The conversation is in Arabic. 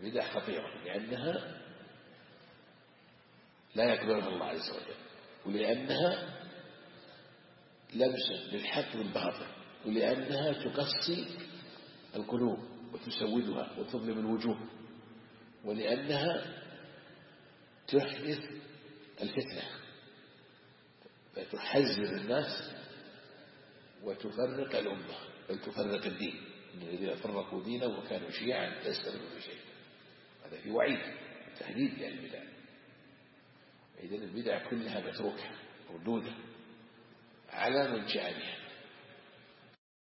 البدع خطيرة لأنها لا يقبلها الله عز وجل، ولأنها لمس للحق والباطل، ولأنها تقسي القلوب وتسودها وتظلم الوجوه، ولأنها تحدث الفتنة فتحزر الناس وتفرق الأمة بل تفرق الدين. إن الذين فرقوا دينهم وكانوا شيعا لست منهم شيء. هذا في وعيد تهديد للبدع. إذن البدع كلها متروكة مردودة على من جاء بها.